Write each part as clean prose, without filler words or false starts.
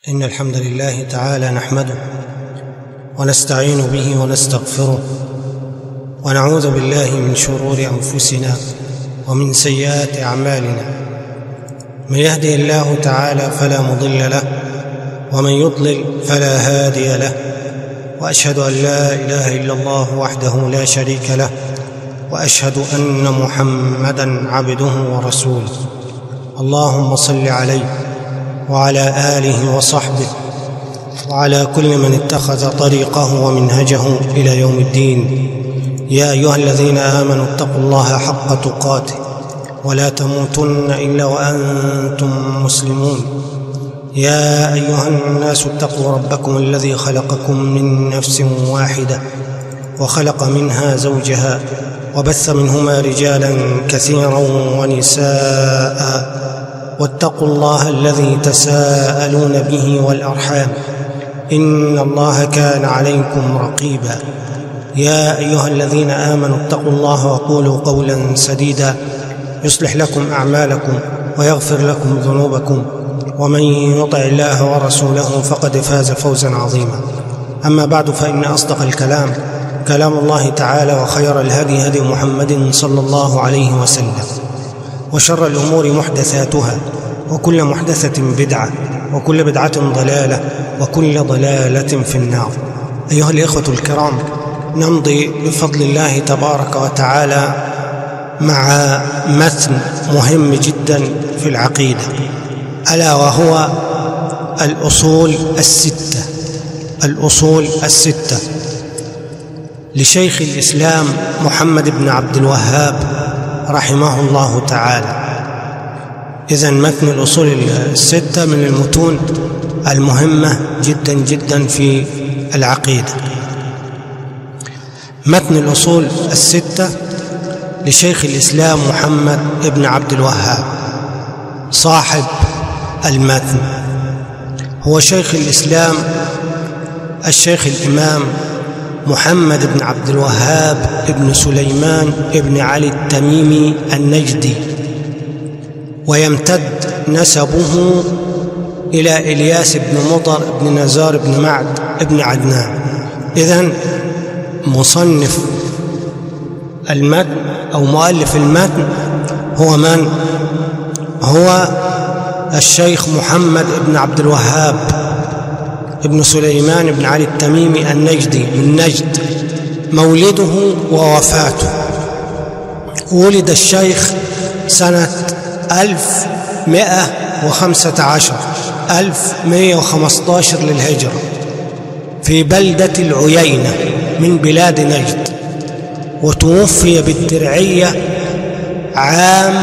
إن الحمد لله تعالى نحمده ونستعين به ونستغفره ونعوذ بالله من شرور أنفسنا ومن سيئات أعمالنا. من يهده الله تعالى فلا مضل له ومن يضلل فلا هادي له، وأشهد أن لا إله إلا الله وحده لا شريك له، وأشهد أن محمدًا عبده ورسوله. اللهم صل عليه وعلى آله وصحبه وعلى كل من اتخذ طريقه ومنهجه إلى يوم الدين. يا أيها الذين آمنوا اتقوا الله حق تقاته ولا تموتن إلا وأنتم مسلمون. يا أيها الناس اتقوا ربكم الذي خلقكم من نفس واحدة وخلق منها زوجها وبث منهما رجالا كثيرا ونساء، واتقوا الله الذي تساءلون به والأرحام إن الله كان عليكم رقيبا. يا أيها الذين آمنوا اتقوا الله وقولوا قولا سديدا يصلح لكم أعمالكم ويغفر لكم ذنوبكم، ومن يطع الله ورسوله فقد فاز فوزا عظيما. أما بعد، فإن أصدق الكلام كلام الله تعالى، وخير الهدي هدي محمد صلى الله عليه وسلم، وشر الأمور محدثاتها، وكل محدثة بدعة، وكل بدعة ضلالة، وكل ضلالة في النار. أيها الإخوة الكرام، نمضي بفضل الله تبارك وتعالى مع متن مهم جدا في العقيدة، ألا وهو الأصول الستة. الأصول الستة لشيخ الإسلام محمد بن عبد الوهاب رحمه الله تعالى. إذن متن الأصول الستة من المتون المهمة جدا جدا في العقيدة. متن الأصول الستة لشيخ الإسلام محمد بن عبد الوهاب. صاحب المتن هو شيخ الإسلام الشيخ الإمام محمد بن عبد الوهاب بن سليمان بن علي التميمي النجدي، ويمتد نسبه إلى إلياس بن مضر بن نزار بن معد بن عدنان. إذن مصنف المتن أو مؤلف المتن هو من؟ هو الشيخ محمد بن عبد الوهاب ابن سليمان بن علي التميمي النجدي من نجد. مولده ووفاته: ولد الشيخ سنة 1115 للهجرة في بلدة العيينة من بلاد نجد، وتوفي بالدرعية عام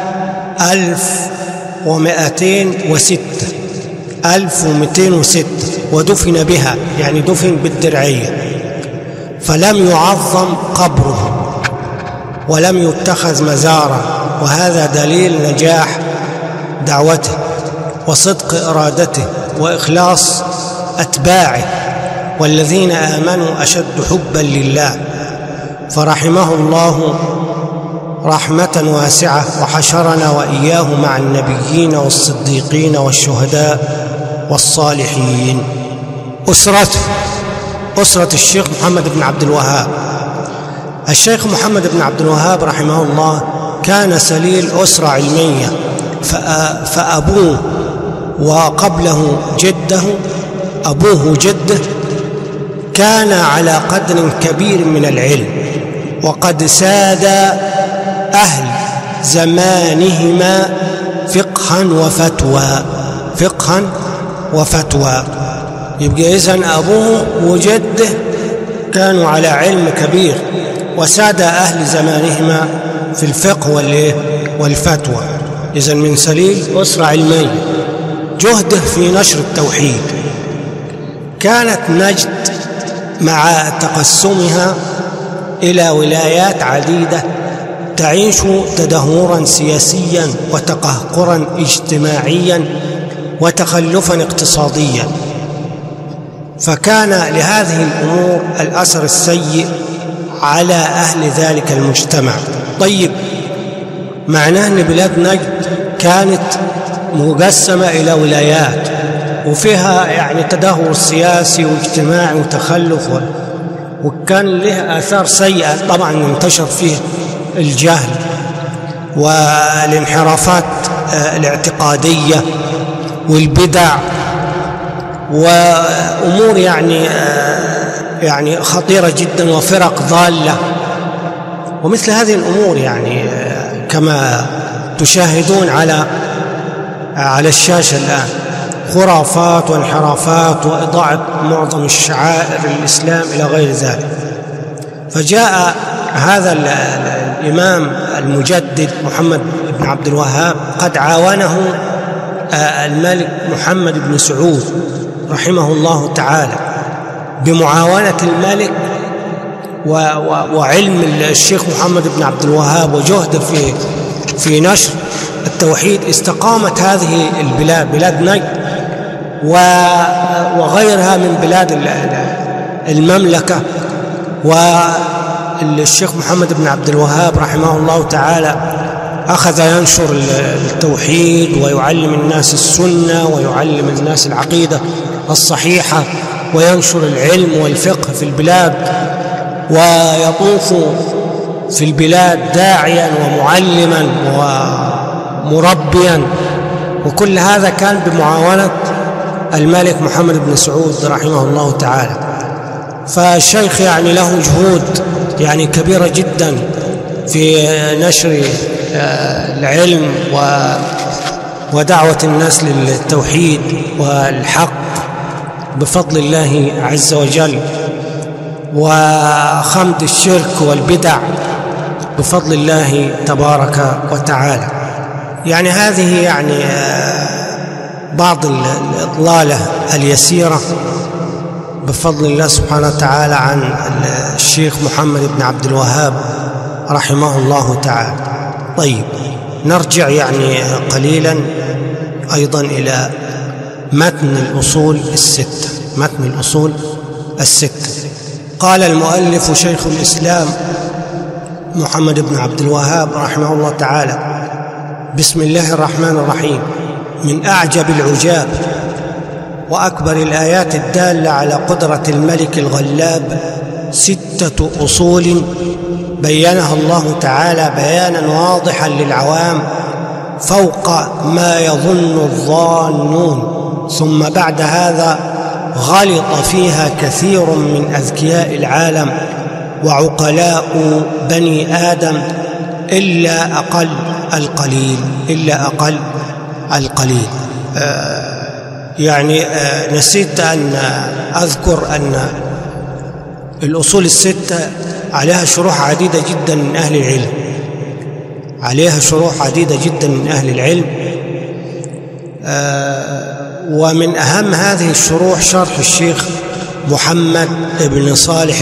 1206 ودفن بها، يعني دفن بالدرعية، فلم يعظم قبره ولم يتخذ مزارا، وهذا دليل نجاح دعوته وصدق إرادته وإخلاص أتباعه، والذين آمنوا أشد حبا لله. فرحمه الله رحمة واسعة، وحشرنا وإياه مع النبيين والصديقين والشهداء والصالحين. أسرته: أسرة الشيخ محمد بن عبد الوهاب. الشيخ محمد بن عبد الوهاب رحمه الله كان سليل أسرة علمية، فأبوه وقبله جده، أبوه جده، كان على قدر كبير من العلم، وقد ساد أهل زمانهما فقها وفتوى. يبقى إذن أبوه وجده كانوا على علم كبير، وساد أهل زمانهما في الفقه والفتوى. إذن من سليل أسرة علمية. جهده في نشر التوحيد. كانت نجد مع تقسمها إلى ولايات عديدة تعيش تدهورا سياسيا وتقهقرا اجتماعيا وتخلفا اقتصاديا، فكان لهذه الأمور الأثر السيء على أهل ذلك المجتمع. طيب، معناه أن بلاد نجد كانت مقسمة إلى ولايات، وفيها يعني تدهور سياسي واجتماعي وتخلف، وكان له آثار سيئة طبعا، انتشر فيه الجهل والانحرافات الاعتقادية والبدع وأمور يعني خطيرة جدا، وفرق ضالة ومثل هذه الأمور، يعني كما تشاهدون على الشاشة الآن، خرافات وانحرافات وإضاعة معظم الشعائر الإسلام إلى غير ذلك. فجاء هذا الإمام المجدد محمد بن عبد الوهاب قد عاونه الملك محمد بن سعود رحمه الله تعالى، بمعاونة الملك وعلم الشيخ محمد بن عبد الوهاب وجهده في نشر التوحيد، استقامت هذه البلاد، بلاد نجد وغيرها من بلاد المملكة. والشيخ محمد بن عبد الوهاب رحمه الله تعالى أخذ ينشر التوحيد ويعلم الناس السنة ويعلم الناس العقيدة الصحيحة، وينشر العلم والفقه في البلاد، ويطوف في البلاد داعيا ومعلما ومربيا، وكل هذا كان بمعاونة الملك محمد بن سعود رحمه الله تعالى. فالشيخ يعني له جهود يعني كبيرة جدا في نشر العلم ودعوة الناس للتوحيد والحق بفضل الله عز وجل، وخمد الشرك والبدع بفضل الله تبارك وتعالى. يعني هذه يعني بعض الإطلالة اليسيرة بفضل الله سبحانه وتعالى عن الشيخ محمد بن عبد الوهاب رحمه الله تعالى. طيب، نرجع يعني قليلا أيضا إلى متن الأصول الستة. متن الأصول الستة قال المؤلف شيخ الإسلام محمد بن عبد الوهاب رحمه الله تعالى: بسم الله الرحمن الرحيم. من أعجب العجاب وأكبر الآيات الدالة على قدرة الملك الغلاب 6 أصول بينها الله تعالى بيانا واضحا للعوام فوق ما يظن الظانون، ثم بعد هذا غلط فيها كثير من أذكياء العالم وعقلاء بني آدم إلا أقل القليل. يعني نسيت أن أذكر أن الأصول الستة عليها شروح عديدة جدا من أهل العلم، ومن أهم هذه الشروح شرح الشيخ محمد بن صالح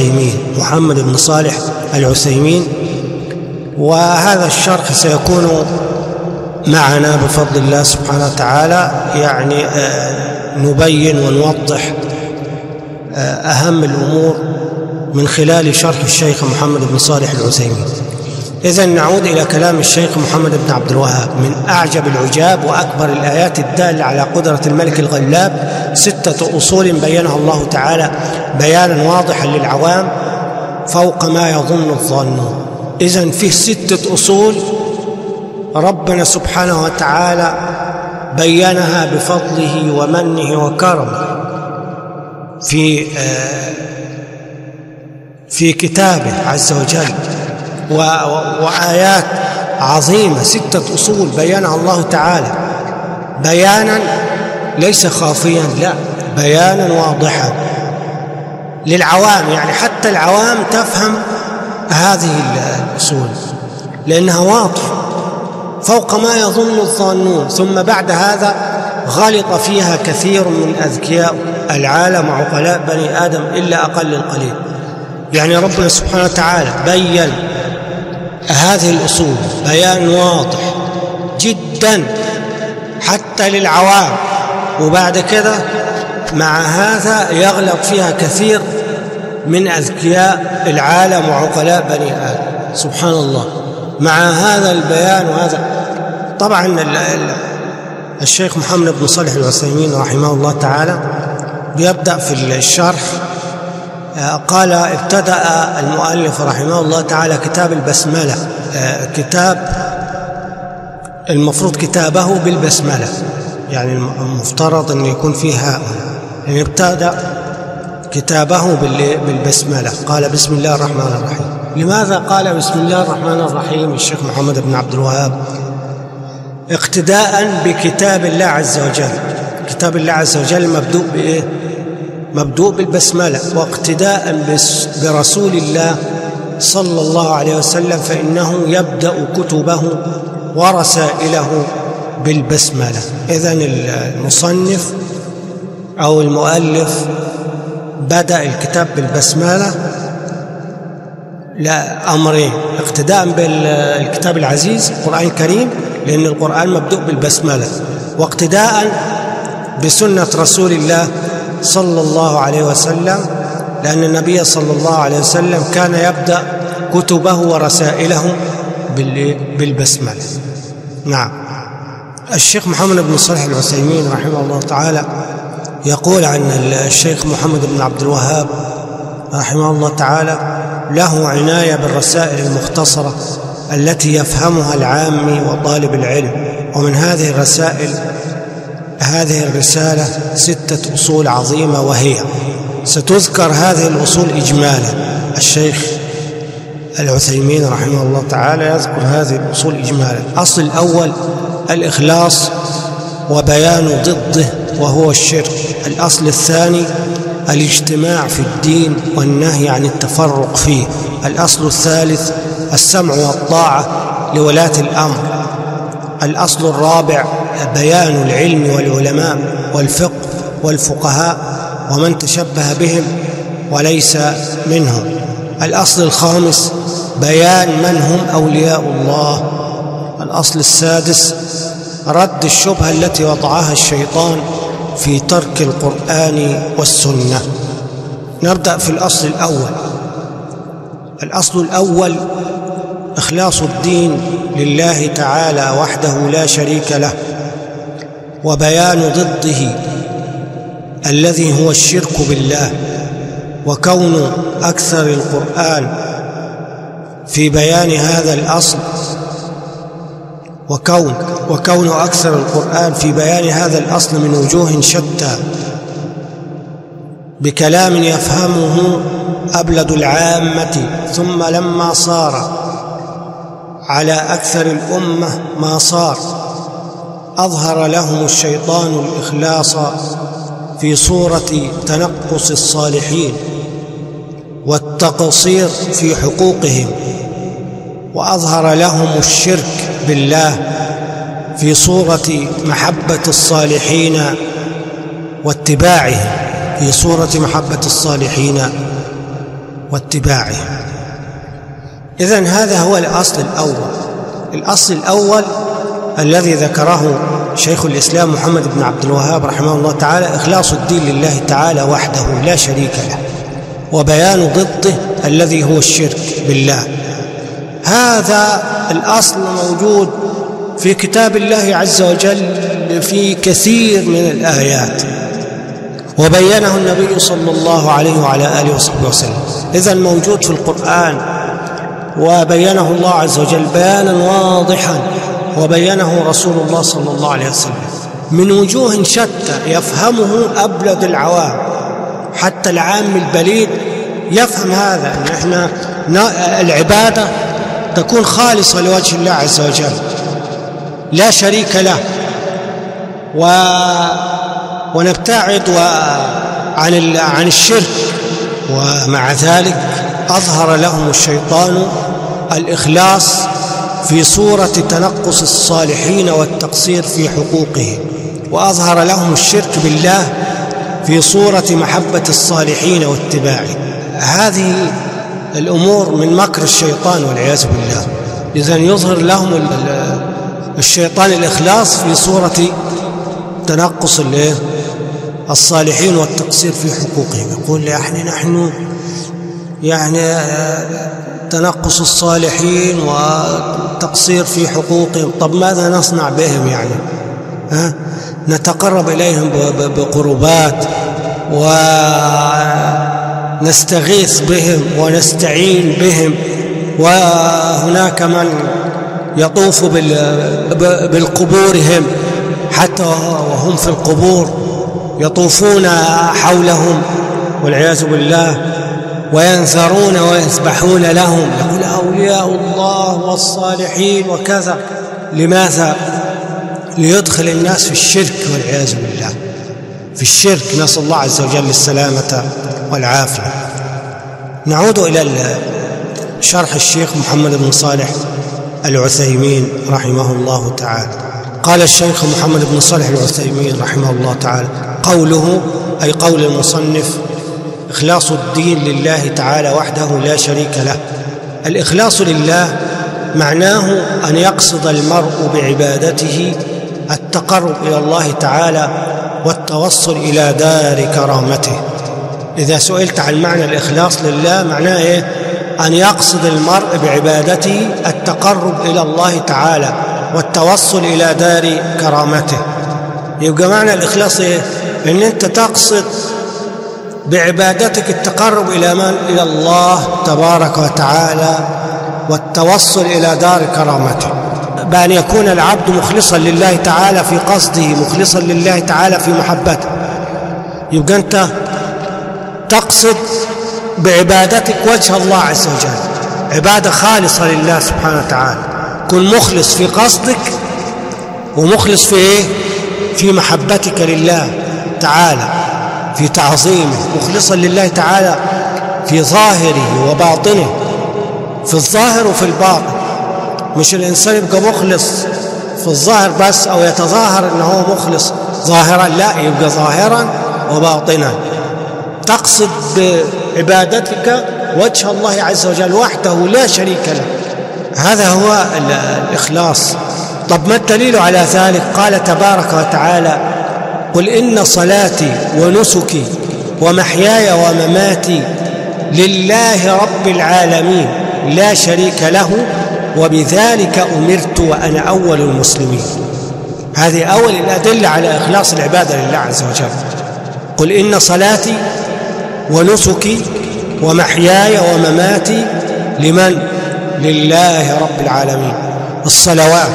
العثيمين، وهذا الشرح سيكون معنا بفضل الله سبحانه وتعالى. يعني نبين ونوضح أهم الأمور من خلال شرح الشيخ محمد بن صالح العثيمين. إذن نعود إلى كلام الشيخ محمد بن عبد الوهاب: من أعجب العجاب وأكبر الآيات الدالة على قدرة الملك الغلاب 6 أصول بينها الله تعالى بيانا واضحا للعوام فوق ما يظن الظانون. إذن فيه 6 أصول ربنا سبحانه وتعالى بينها بفضله ومنه وكرمه في كتابه عز وجل، وآيات عظيمة. 6 أصول بينها الله تعالى بيانا ليس خافيا، لا، بيانا واضحا للعوام، يعني حتى العوام تفهم هذه الأصول لأنها واضحة فوق ما يظن الظانون. ثم بعد هذا غلط فيها كثير من أذكياء العالم وعقلاء بني آدم إلا أقل القليل. يعني ربنا سبحانه وتعالى بيّن هذه الأصول بيان واضح جدا حتى للعوام، وبعد كده مع هذا يغلط فيها كثير من أذكياء العالم وعقلاء بني آدم. سبحان الله. مع هذا البيان، وهذا طبعا الشيخ محمد بن صالح العثيمين رحمه الله تعالى بيبدأ في الشرح. قال: ابتدأ المؤلف رحمه الله تعالى كتاب البسملة، كتاب المفروض كتابه بالبسملة، يعني المفترض أن يكون فيه هاء، يعني ابتدأ كتابه بالبسملة. قال: بسم الله الرحمن الرحيم. لماذا قال بسم الله الرحمن الرحيم الشيخ محمد بن عبد الوهاب؟ اقتداء بكتاب الله عز وجل. كتاب الله عز وجل مبدوء بإيه؟ مبدوء بالبسملة. واقتداء برسول الله صلى الله عليه وسلم، فإنه يبدأ كتبه ورسائله بالبسملة. إذن المصنف أو المؤلف بدأ الكتاب بالبسملة لأمرين: اقتداء بالكتاب العزيز القرآن الكريم، لأن القرآن مبدوء بالبسملة، واقتداء بسنة رسول الله صلى الله عليه وسلم، لأن النبي صلى الله عليه وسلم كان يبدأ كتبه ورسائله بالبسملة. نعم. الشيخ محمد بن صالح العثيمين رحمه الله تعالى يقول عن الشيخ محمد بن عبد الوهاب رحمه الله تعالى: له عناية بالرسائل المختصرة التي يفهمها العامي وطالب العلم. ومن هذه الرسائل هذه الرسالة 6 أصول عظيمة، وهي ستذكر هذه الأصول إجمالا. الشيخ العثيمين رحمه الله تعالى يذكر هذه الأصول إجمالا. الأصل الأول الإخلاص وبيان ضده وهو الشرك. الأصل الثاني الاجتماع في الدين والنهي عن التفرق فيه. الأصل الثالث السمع والطاعة لولاة الأمر. الأصل الرابع بيان العلم والعلماء والفقه والفقهاء ومن تشبه بهم وليس منهم. الأصل الخامس بيان من هم أولياء الله. الأصل السادس رد الشبهة التي وضعها الشيطان في ترك القرآن والسنة. نبدأ في الأصل الأول. الأصل الأول إخلاص الدين لله تعالى وحده لا شريك له، وبيان ضده الذي هو الشرك بالله، وكون أكثر القرآن في بيان هذا الأصل وكون أكثر القرآن في بيان هذا الأصل من وجوه شتى بكلام يفهمه أبلد العامة، ثم لما صار على أكثر الأمة ما صار أظهر لهم الشيطان الإخلاص في صورة تنقص الصالحين والتقصير في حقوقهم، وأظهر لهم الشرك بالله في صورة محبة الصالحين واتباعهم، في صورة محبة الصالحين واتباعهم. إذن هذا هو الأصل الأول. الأصل الأول الذي ذكره شيخ الإسلام محمد بن عبد الوهاب رحمه الله تعالى: إخلاص الدين لله تعالى وحده لا شريك له، وبيان ضده الذي هو الشرك بالله. هذا الأصل موجود في كتاب الله عز وجل في كثير من الآيات، وبينه النبي صلى الله عليه وعلى آله وصحبه وسلم. إذن موجود في القرآن، وبينه الله عز وجل بيانا واضحا، وبينه رسول الله صلى الله عليه وسلم من وجوه شتى يفهمه أبلد العوام، حتى العام البليد يفهم هذا، أن احنا العبادة تكون خالصة لوجه الله عز وجل لا شريك له، ونبتعد عن الشرك. ومع ذلك أظهر لهم الشيطان الإخلاص في صورة تنقص الصالحين والتقصير في حقوقهم، وأظهر لهم الشرك بالله في صورة محبة الصالحين واتباعه. هذه الأمور من مكر الشيطان والعياذ بالله. إذن يظهر لهم الشيطان الإخلاص في صورة تنقص الصالحين والتقصير في حقوقهم. يقول نحن يعني تنقص الصالحين والتقصير في حقوقهم، طب ماذا نصنع بهم؟ يعني نتقرب إليهم بقربات ونستغيث بهم ونستعين بهم. وهناك من يطوف بالقبورهم حتى وهم في القبور يطوفون حولهم والعياذ بالله وينثرون ويسبحون لهم، يقول أولياء الله والصالحين وكذا. لماذا؟ ليدخل الناس في الشرك والعياذ بالله، في الشرك، نسأل الله عز وجل السلامة والعافية. نعود إلى شرح الشيخ محمد بن صالح العثيمين رحمه الله تعالى. قال الشيخ محمد بن صالح العثيمين رحمه الله تعالى: قوله أي قول المصنف: إخلاص الدين لله تعالى وحده لا شريك له. الإخلاص لله معناه أن يقصد المرء بعبادته التقرب إلى الله تعالى والتوصل إلى دار كرامته. إذا سئلت عن معنى الإخلاص لله معناه إيه؟ أن يقصد المرء بعبادته التقرب إلى الله تعالى والتوصل إلى دار كرامته. يبقى معنى الإخلاص إيه؟ إن أنت تقصد بعبادتك التقرب إلى من؟ إلى الله تبارك وتعالى والتوصل إلى دار كرامته، بأن يكون العبد مخلصا لله تعالى في قصده، مخلصا لله تعالى في محبته. يبقى أنت تقصد بعبادتك وجه الله عز وجل، عبادة خالصة لله سبحانه وتعالى. كن مخلص في قصدك ومخلص في إيه؟ في محبتك لله تعالى، في تعظيمه، مخلصا لله تعالى في ظاهره وباطنه، في الظاهر وفي الباطن. مش الإنسان يبقى مخلص في الظاهر بس أو يتظاهر أنه هو مخلص ظاهرا، لا، يبقى ظاهرا وباطنا. تقصد بعبادتك وجه الله عز وجل وحده لا شريك له، هذا هو الإخلاص. طب ما الدليل على ذلك؟ قال تبارك وتعالى: قل إن صلاتي ونسكي ومحياي ومماتي لله رب العالمين لا شريك له وبذلك أمرت وأنا أول المسلمين. هذه أول الأدلة على إخلاص العبادة لله عز وجل. قل إن صلاتي ونسكي ومحياي ومماتي لمن؟ لله رب العالمين. الصلوات،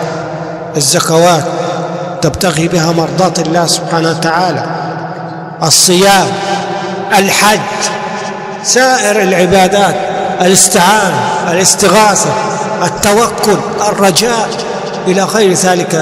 الزكوات تبتغي بها مرضاة الله سبحانه وتعالى، الصيام، الحج، سائر العبادات، الاستعانة، الاستغاثة، التوكل، الرجاء، إلى غير ذلك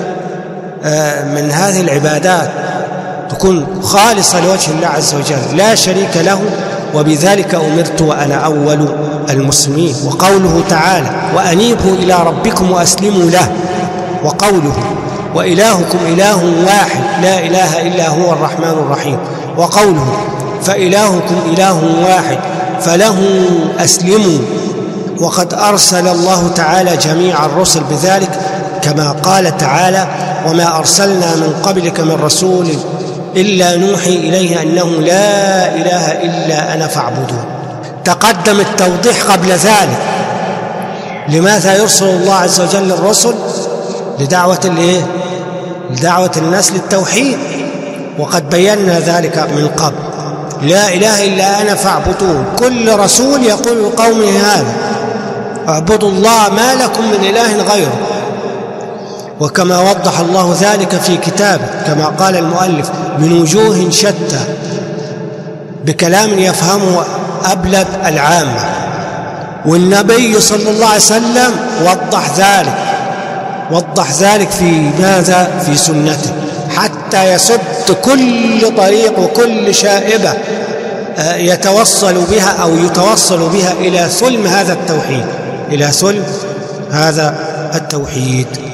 من هذه العبادات تكون خالصة لوجه الله عز وجل لا شريك له وبذلك أمرت وأنا أول المسلمين. وقوله تعالى: وأنيبوا إلى ربكم وأسلموا له. وقوله: وإلهكم إله واحد لا إله إلا هو الرحمن الرحيم. وقوله: فإلهكم إله واحد فله أسلموا. وقد أرسل الله تعالى جميع الرسل بذلك، كما قال تعالى: وما أرسلنا من قبلك من رسول إلا نوحي إليه أنه لا إله إلا أنا فاعبدون. تقدم التوضيح قبل ذلك. لماذا يرسل الله عز وجل الرسل؟ لدعوة الناس للتوحيد، وقد بينا ذلك من قبل. لا إله إلا أنا فاعبدون. كل رسول يقول لقومه هذا: اعبدوا الله ما لكم من إله غيره. وكما وضح الله ذلك في كتابه كما قال المؤلف: من وجوه شتى، بكلام يفهمه أبلد العامة. والنبي صلى الله عليه وسلم وضح ذلك في ماذا؟ في سنته، حتى يسد كل طريق وكل شائبة يتوصل بها إلى سلم هذا التوحيد،